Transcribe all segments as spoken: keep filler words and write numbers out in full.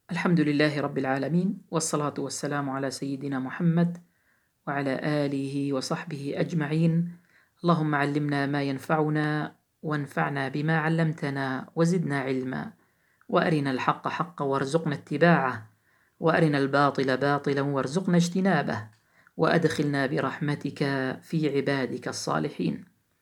الحمد لله رب العالمين، والصلاة والسلام على سيدنا محمد وعلى آله وصحبه أجمعين. اللهم علمنا ما ينفعنا وانفعنا بما علمتنا وزدنا علما، وأرنا الحق حقا وارزقنا اتباعه، وأرنا الباطل باطلا وارزقنا اجتنابه، وأدخلنا برحمتك في عبادك الصالحين.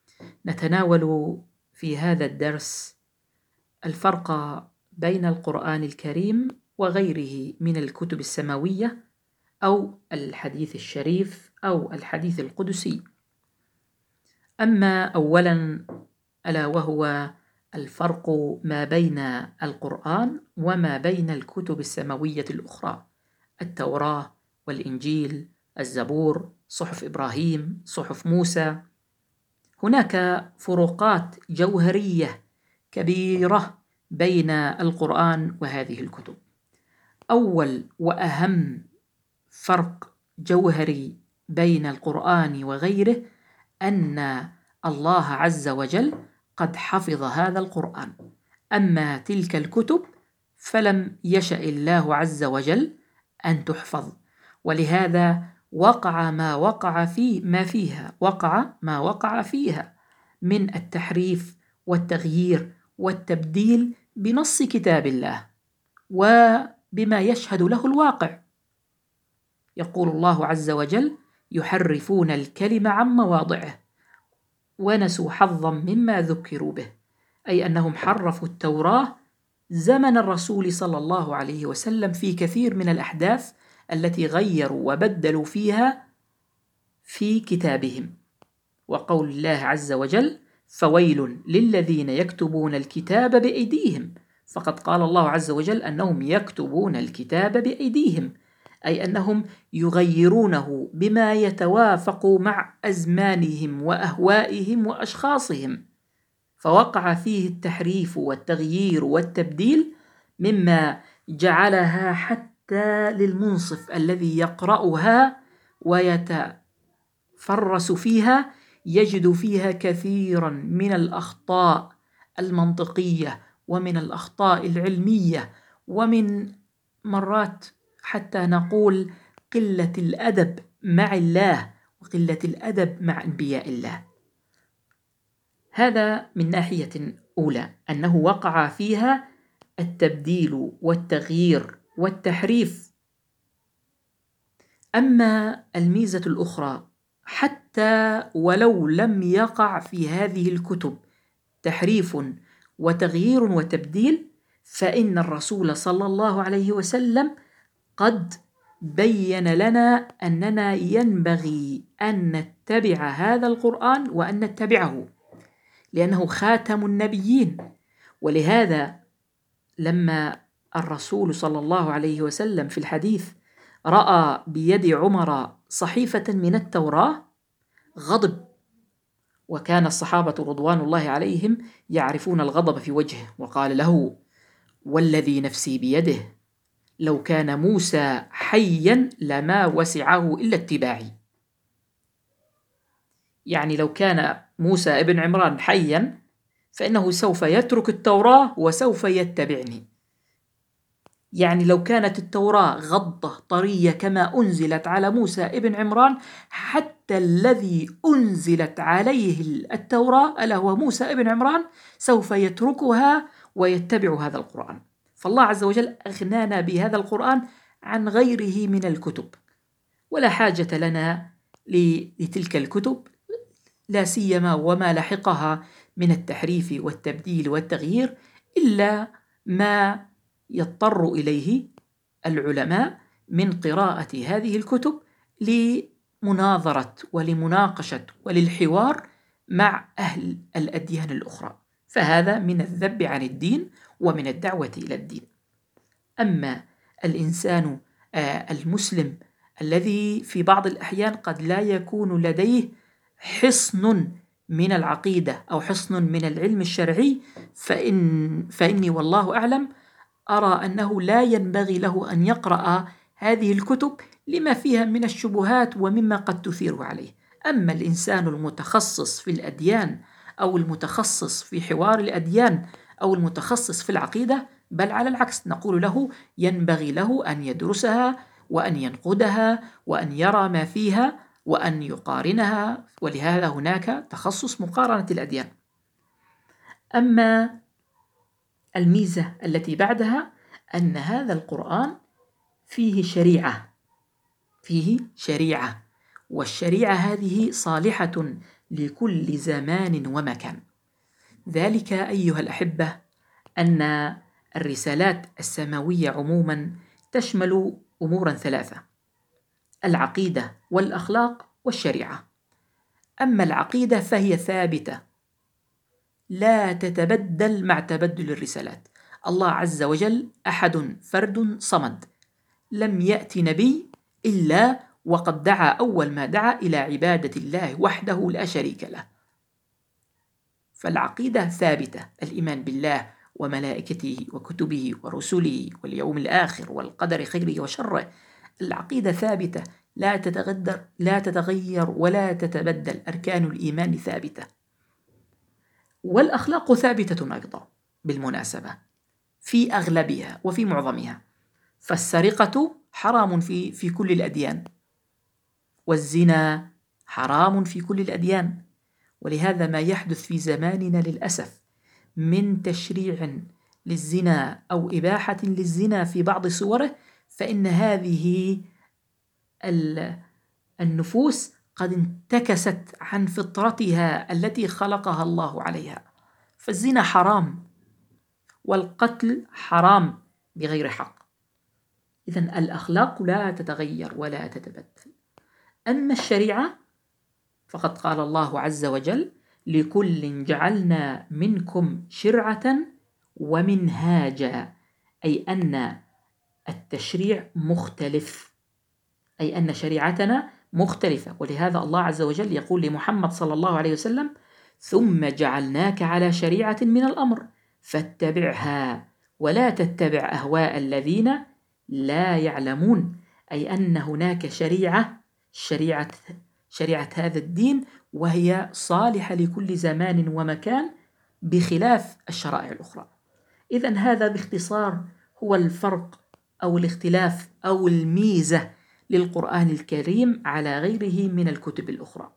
نتناول في هذا الدرس الفرق بين القرآن الكريم وغيره من الكتب السماوية أو الحديث الشريف أو الحديث القدسي. أما أولا ألا وهو الفرق ما بين القرآن وما بين الكتب السماوية الأخرى، التوراة والإنجيل، الزبور، صحف إبراهيم، صحف موسى. هناك فروقات جوهرية كبيرة بين القرآن وهذه الكتب. أول وأهم فرق جوهري بين القرآن وغيره أن الله عز وجل قد حفظ هذا القرآن، أما تلك الكتب فلم يشأ الله عز وجل أن تحفظ، ولهذا وقع ما وقع في ما فيها وقع ما وقع فيها من التحريف والتغيير والتبديل بنص كتاب الله وبما يشهد له الواقع. يقول الله عز وجل: يحرفون الكلم عن مواضعه ونسوا حظا مما ذكروا به، أي أنهم حرفوا التوراة زمن الرسول صلى الله عليه وسلم في كثير من الأحداث التي غيروا وبدلوا فيها في كتابهم. وقول الله عز وجل: فويل للذين يكتبون الكتاب بأيديهم، فقد قال الله عز وجل أنهم يكتبون الكتاب بأيديهم، أي أنهم يغيرونه بما يتوافق مع أزمانهم وأهوائهم وأشخاصهم، فوقع فيه التحريف والتغيير والتبديل مما جعلها حتى للمنصف الذي يقرأها ويتفرس فيها يجد فيها كثيرا من الأخطاء المنطقية ومن الأخطاء العلمية، ومن مرات حتى نقول قلة الأدب مع الله وقلة الأدب مع أنبياء الله. هذا من ناحية أولى، أنه وقع فيها التبديل والتغيير والتحريف. أما الميزة الأخرى، حتى ولو لم يقع في هذه الكتب تحريف وتغيير وتبديل، فإن الرسول صلى الله عليه وسلم قد بين لنا أننا ينبغي أن نتبع هذا القرآن وأن نتبعه، لأنه خاتم النبيين. ولهذا لما الرسول صلى الله عليه وسلم في الحديث رأى بيد عمر صحيفة من التوراة غضب، وكان الصحابة رضوان الله عليهم يعرفون الغضب في وجهه، وقال له: والذي نفسي بيده لو كان موسى حيا لما وسعه إلا اتباعي. يعني لو كان موسى ابن عمران حيا فإنه سوف يترك التوراة وسوف يتبعني. يعني لو كانت التوراة غضة طرية كما أنزلت على موسى ابن عمران، حتى الذي أنزلت عليه التوراة ألا هو موسى ابن عمران سوف يتركها ويتبع هذا القرآن. فالله عز وجل أغنانا بهذا القرآن عن غيره من الكتب، ولا حاجة لنا لتلك الكتب، لا سيما وما لحقها من التحريف والتبديل والتغيير، إلا ما يضطر إليه العلماء من قراءة هذه الكتب لمناظرة ولمناقشة وللحوار مع أهل الأديان الأخرى، فهذا من الذب عن الدين ومن الدعوة إلى الدين. أما الإنسان المسلم الذي في بعض الأحيان قد لا يكون لديه حصن من العقيدة أو حصن من العلم الشرعي، فإن فإني والله أعلم أرى أنه لا ينبغي له أن يقرأ هذه الكتب لما فيها من الشبهات ومما قد تثير عليه. أما الإنسان المتخصص في الأديان أو المتخصص في حوار الأديان أو المتخصص في العقيدة بل على العكس نقول له ينبغي له أن يدرسها وأن ينقدها وأن يرى ما فيها وأن يقارنها، ولهذا هناك تخصص مقارنة الأديان. أما الميزة التي بعدها أن هذا القرآن فيه شريعة فيه شريعة والشريعة هذه صالحة لكل زمان ومكان. ذلك أيها الأحبة أن الرسالات السماوية عموما تشمل أمورا ثلاثة: العقيدة والأخلاق والشريعة. أما العقيدة فهي ثابتة لا تتبدل مع تبدل الرسالات. الله عز وجل أحد فرد صمد، لم يأتي نبي إلا وقد دعا أول ما دعا إلى عبادة الله وحده لا شريك له. فالعقيدة ثابتة، الإيمان بالله وملائكته وكتبه ورسله واليوم الآخر والقدر خيره وشره. العقيدة ثابتة لا تتغير لا تتغير ولا تتبدل، أركان الإيمان ثابتة. والأخلاق ثابتة أيضا بالمناسبة في أغلبها وفي معظمها. فالسرقة حرام في في كل الأديان، والزنا حرام في كل الأديان. ولهذا ما يحدث في زماننا للأسف من تشريع للزنا أو إباحة للزنا في بعض صوره، فإن هذه النفوس قد انتكست عن فطرتها التي خلقها الله عليها. فالزنا حرام والقتل حرام بغير حق. إذن الأخلاق لا تتغير ولا تتبدل. أما الشريعة فقد قال الله عز وجل: لكل جعلنا منكم شرعة ومنهاجا، أي أن التشريع مختلف، أي أن شريعتنا مختلفة. ولهذا الله عز وجل يقول لمحمد صلى الله عليه وسلم: ثم جعلناك على شريعة من الأمر فاتبعها ولا تتبع أهواء الذين لا يعلمون، أي أن هناك شريعة شريعة شريعة هذا الدين وهي صالحة لكل زمان ومكان بخلاف الشرائع الأخرى. إذن هذا باختصار هو الفرق أو الاختلاف أو الميزة للقرآن الكريم على غيره من الكتب الأخرى.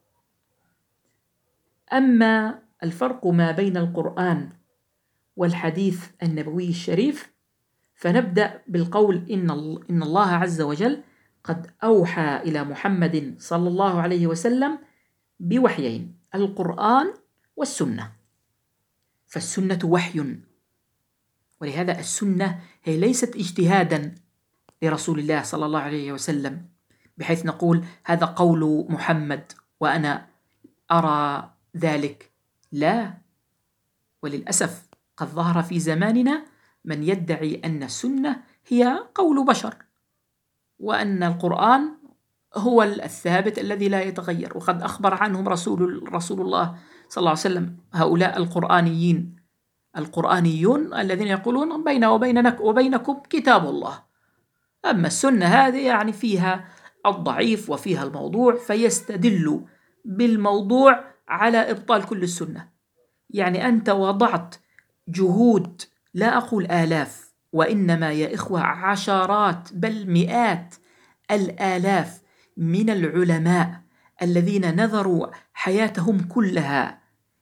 أما الفرق ما بين القرآن والحديث النبوي الشريف فنبدأ بالقول إن إن الله عز وجل قد أوحى إلى محمد صلى الله عليه وسلم بوحيين: القرآن والسنة. فالسنة وحي، ولهذا السنة هي ليست اجتهادا لرسول الله صلى الله عليه وسلم بحيث نقول هذا قول محمد وأنا أرى ذلك، لا. وللأسف قد ظهر في زماننا من يدعي أن السنة هي قول بشر وأن القرآن هو الثابت الذي لا يتغير. وقد أخبر عنهم رسول, رسول الله صلى الله عليه وسلم هؤلاء القرآنيين القرآنيون الذين يقولون بين وبينك وبينكم كتاب الله، أما السنة هذه يعني فيها الضعيف وفيها الموضوع، فيستدل بالموضوع على إبطال كل السنة. يعني أنت وضعت جهود، لا أقول آلاف وإنما يا إخوة عشرات بل مئات الآلاف من العلماء الذين نذروا حياتهم كلها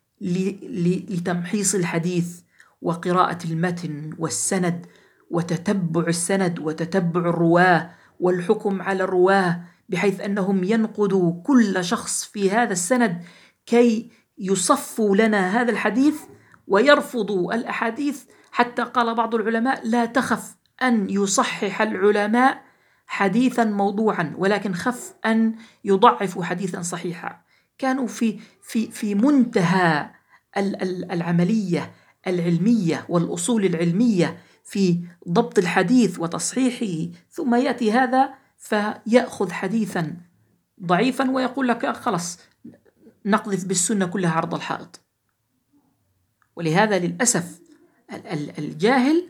لتمحيص الحديث وقراءة المتن والسند وتتبع السند وتتبع الرواه والحكم على الرواه، بحيث أنهم ينقدوا كل شخص في هذا السند كي يصفوا لنا هذا الحديث ويرفضوا الأحاديث. حتى قال بعض العلماء: لا تخف أن يصحح العلماء حديثا موضوعا، ولكن خف أن يضعفوا حديثا صحيحا. كانوا في في في منتهى العملية العلمية والأصول العلمية في ضبط الحديث وتصحيحه، ثم يأتي هذا فيأخذ حديثا ضعيفا ويقول لك خلاص نقذف بالسنة كلها عرض الحائط. ولهذا للأسف الجاهل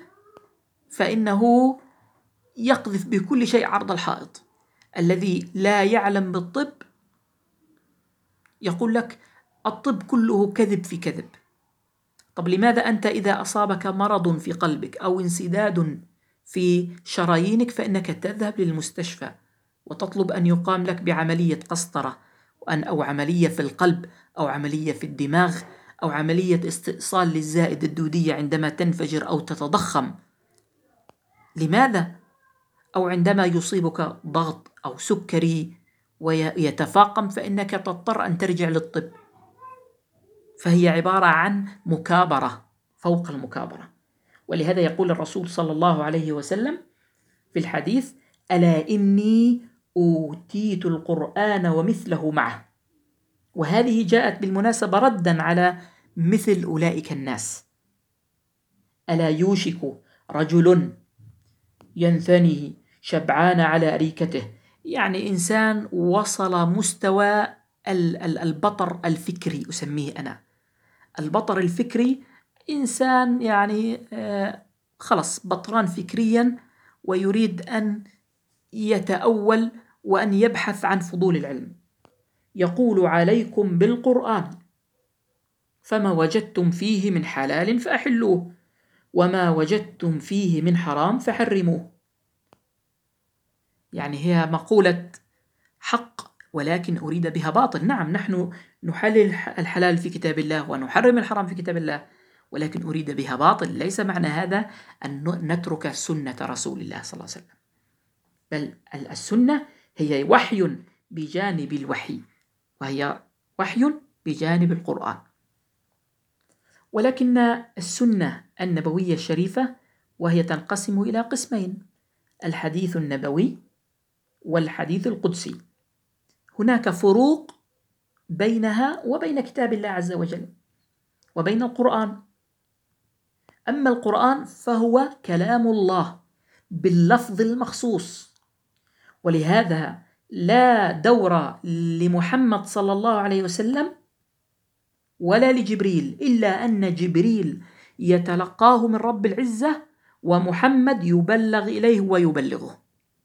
فإنه يقذف بكل شيء عرض الحائط. الذي لا يعلم بالطب يقول لك الطب كله كذب في كذب. طب لماذا أنت إذا أصابك مرض في قلبك أو انسداد في شرايينك فإنك تذهب للمستشفى وتطلب أن يقام لك بعملية قسطرة أو عملية في القلب أو عملية في الدماغ أو عملية استئصال للزائد الدودية عندما تنفجر أو تتضخم؟ لماذا؟ أو عندما يصيبك ضغط أو سكري ويتفاقم فإنك تضطر أن ترجع للطب. فهي عبارة عن مكابرة فوق المكابرة. ولهذا يقول الرسول صلى الله عليه وسلم في الحديث: ألا إني أوتيت القرآن ومثله معه. وهذه جاءت بالمناسبة ردا على مثل أولئك الناس. ألا يوشك رجل ينثني شبعان على أريكته، يعني إنسان وصل مستوى البطر الفكري، أسميه أنا البطر الفكري، إنسان يعني آه خلص بطران فكريا ويريد أن يتأول وأن يبحث عن فضول العلم. يقول: عليكم بالقرآن، فما وجدتم فيه من حلال فأحلوه، وما وجدتم فيه من حرام فحرموه. يعني هي مقولة حق ولكن أريد بها باطل. نعم، نحن نحلل الحلال في كتاب الله ونحرم الحرام في كتاب الله، ولكن أريد بها باطل. ليس معنى هذا أن نترك سنة رسول الله صلى الله عليه وسلم، بل السنة هي وحي بجانب الوحي، وهي وحي بجانب القرآن. ولكن السنة النبوية الشريفة وهي تنقسم إلى قسمين: الحديث النبوي والحديث القدسي. هناك فروق بينها وبين كتاب الله عز وجل وبين القرآن. أما القرآن فهو كلام الله باللفظ المخصوص، ولهذا لا دور لمحمد صلى الله عليه وسلم ولا لجبريل، إلا أن جبريل يتلقاه من رب العزة ومحمد يبلغ إليه ويبلغه.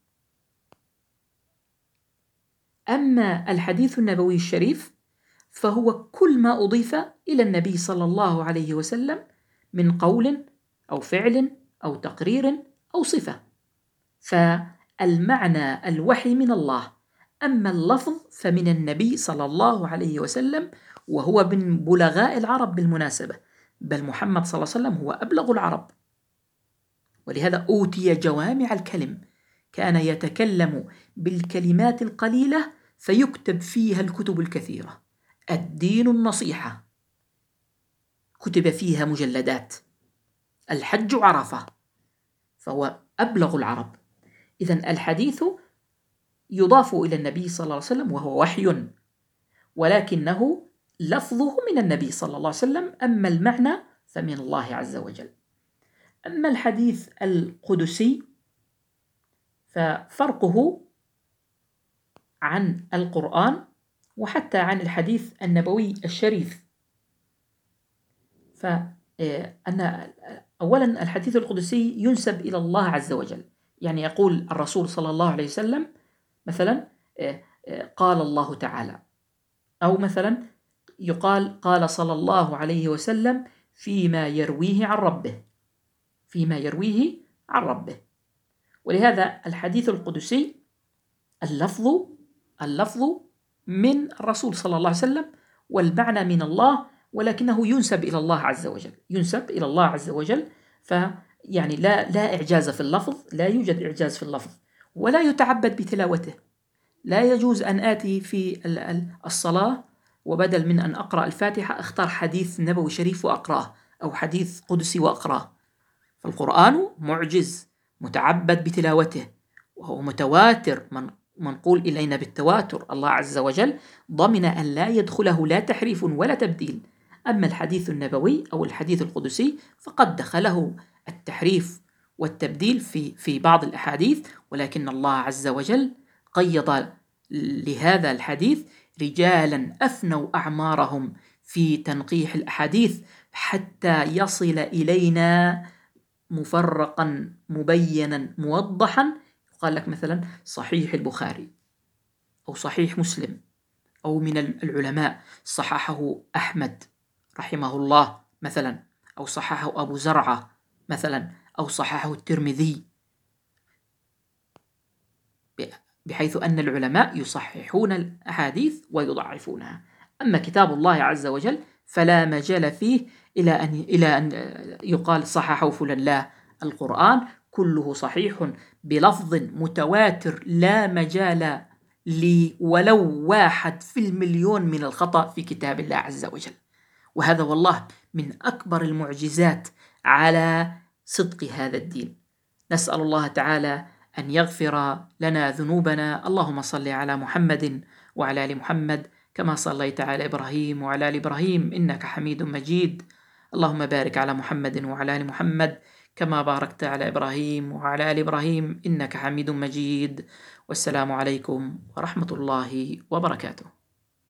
أما الحديث النبوي الشريف فهو كل ما أضيف إلى النبي صلى الله عليه وسلم من قول أو فعل أو تقرير أو صفة، فالمعنى الوحي من الله، أما اللفظ فمن النبي صلى الله عليه وسلم، وهو من بلغاء العرب بالمناسبة، بل محمد صلى الله عليه وسلم هو أبلغ العرب، ولهذا أوتي جوامع الكلم، كان يتكلم بالكلمات القليلة فيكتب فيها الكتب الكثيرة. الدين النصيحة كتب فيها مجلدات، الحج عرفة، فهو أبلغ العرب. إذن الحديث يضاف إلى النبي صلى الله عليه وسلم وهو وحي، ولكنه لفظه من النبي صلى الله عليه وسلم، أما المعنى فمن الله عز وجل. أما الحديث القدسي ففرقه عن القرآن وحتى عن الحديث النبوي الشريف، فأن أولا الحديث القدسي ينسب إلى الله عز وجل، يعني يقول الرسول صلى الله عليه وسلم مثلا قال الله تعالى، أو مثلا يقال قال صلى الله عليه وسلم فيما يرويه عن ربه، فيما يرويه عن ربه. ولهذا الحديث القدسي اللفظ اللفظ من الرسول صلى الله عليه وسلم والمعنى من الله، ولكنه ينسب إلى الله عز وجل، ينسب إلى الله عز وجل. فيعني لا لا إعجاز في اللفظ، لا يوجد إعجاز في اللفظ، ولا يتعبد بتلاوته. لا يجوز أن آتي في الصلاة وبدل من أن أقرأ الفاتحة أختار حديث نبوي شريف وأقرأه، أو حديث قدسي وأقرأه. فالقرآن معجز متعبد بتلاوته، وهو متواتر من منقول إلينا بالتواتر. الله عز وجل ضمن أن لا يدخله لا تحريف ولا تبديل. أما الحديث النبوي أو الحديث القدسي فقد دخله التحريف والتبديل في في بعض الأحاديث، ولكن الله عز وجل قيض لهذا الحديث رجالا أفنوا أعمارهم في تنقيح الأحاديث حتى يصل إلينا مفرقا مبينا موضحا. قال لك مثلا صحيح البخاري أو صحيح مسلم، أو من العلماء صححه أحمد رحمه الله مثلا، أو صححه أبو زرعة مثلا، أو صححه الترمذي، بحيث أن العلماء يصححون الأحاديث ويضعفونها. أما كتاب الله عز وجل فلا مجال فيه إلى أن إلى أن يقال صححه فلان، لا، القرآن كله صحيح بلفظ متواتر، لا مجال لي ولو واحد في المليون من الخطأ في كتاب الله عز وجل. وهذا والله من أكبر المعجزات على صدق هذا الدين. نسأل الله تعالى أن يغفر لنا ذنوبنا. اللهم صل على محمد وعلى آل محمد كما صليت على إبراهيم وعلى آل إبراهيم إنك حميد مجيد. اللهم بارك على محمد وعلى آل محمد كما باركت على إبراهيم وعلى آل إبراهيم إنك حميد مجيد. والسلام عليكم ورحمة الله وبركاته.